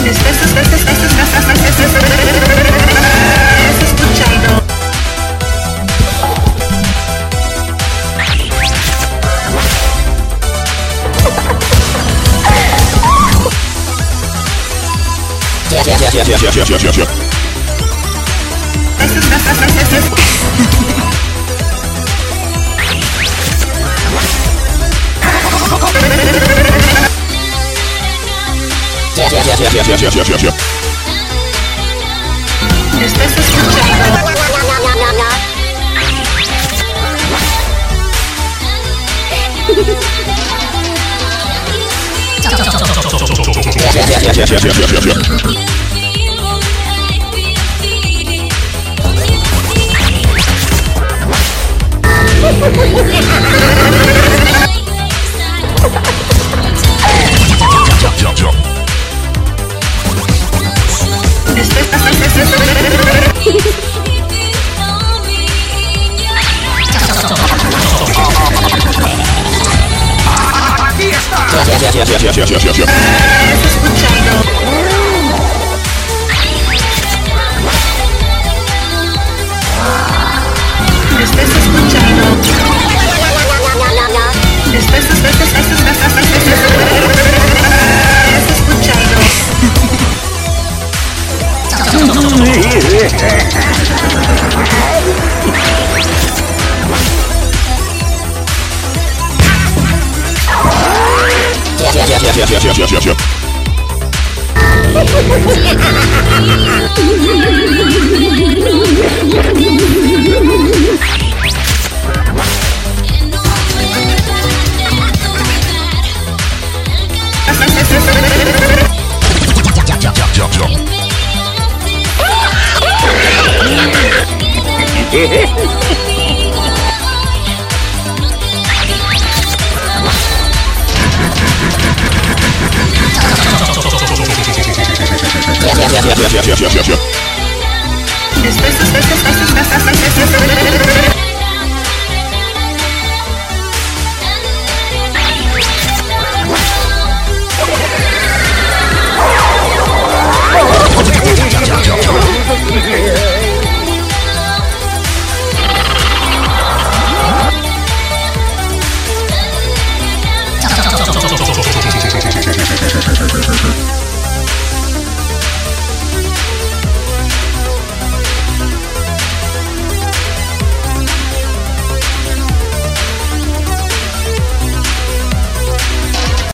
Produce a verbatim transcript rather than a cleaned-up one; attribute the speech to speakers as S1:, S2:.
S1: escuchando.
S2: Yeah, yeah, yeah, yeah, yeah, yeah, yeah, yeah, yeah. Yeah, yeah, yeah, yeah, yeah, yeah, yeah, yeah.
S1: Estás escuchando.
S2: Yeah, yeah, yeah, yeah, yeah, yeah, yeah, yeah. Jump, jump.
S1: Aquí está.
S2: Yeah, yeah, yeah, yeah, yeah, yeah, yeah, yeah.
S1: Estás escuchando. Estás escuchando. Estás, estás, estás, estás, estás, estás escuchando.
S2: Yeah, yeah, yeah, yeah, yeah, yeah, yeah, yeah. Yeah, yeah, yeah, yeah, yeah, yeah, yeah, yeah.
S1: Estás, estás, estás, estás, estás, estás, estás, estás.